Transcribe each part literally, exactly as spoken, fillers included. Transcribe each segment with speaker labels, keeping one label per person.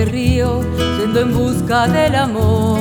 Speaker 1: suave río, yendo en busca del amor.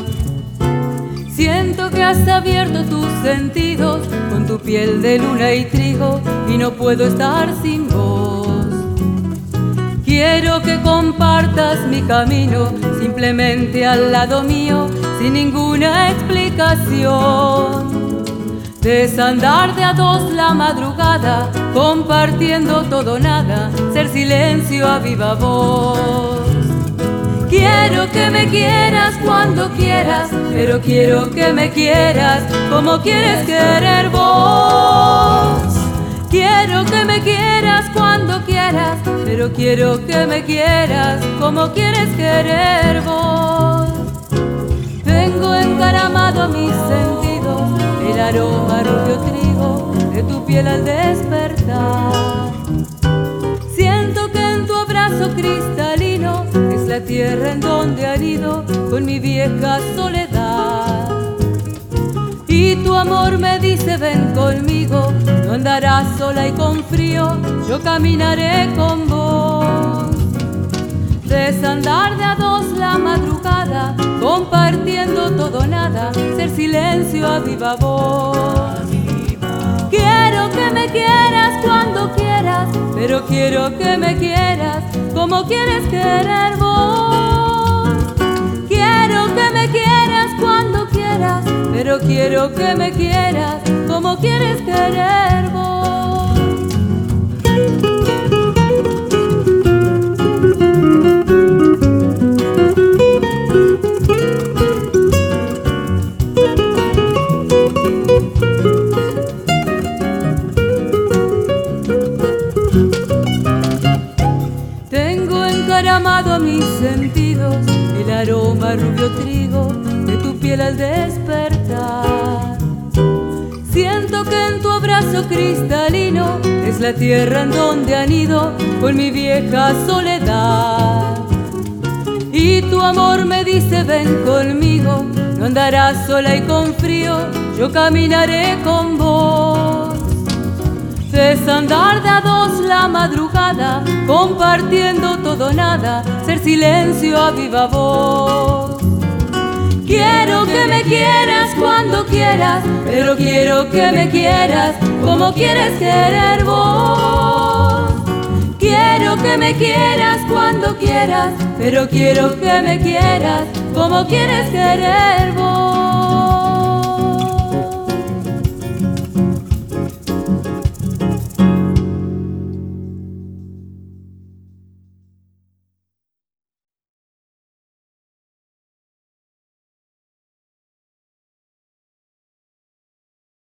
Speaker 1: Siento que has abierto tus sentidos con tu piel de luna y trigo, y no puedo estar sin vos. Quiero que compartas mi camino, simplemente al lado mío, sin ninguna explicación. Desandar de a dos la madrugada, compartiendo todo nada, ser silencio a viva voz. Quiero que me quieras cuando quieras, pero quiero que me quieras como quieres querer vos. Quiero que me quieras cuando quieras, pero quiero que me quieras como quieres querer vos. Tengo encaramado a mis sentidos el aroma rubio trigo de tu piel al despertar. Siento que en tu abrazo cristalino es la tierra en donde anido con mi vieja soledad. Y tu amor me dice ven conmigo, no andarás sola y con frío, yo caminaré con vos. Desandar de a dos la madrugada, compartiendo todo nada, ser silencio a viva voz. Quiero que me quieras cuando quieras, pero quiero que me quieras como quieres querer vos. Quiero que me quieras cuando quieras, pero quiero que me quieras como quieres querer vos. Tengo encaramado a mis sentidos el aroma rubio trigo de tu piel al despertar. Siento que en tu abrazo cristalino es la tierra en donde anido con mi vieja soledad. Y tu amor me dice ven conmigo, no andarás sola y con frío, yo caminaré con vos. Desandar de a dos la madrugada, compartiendo todo nada, ser silencio a viva voz. Quiero que me quieras cuando quieras, pero quiero que me quieras como quieres querer vos. Quiero que me quieras cuando quieras, pero quiero que me quieras como quieres querer vos.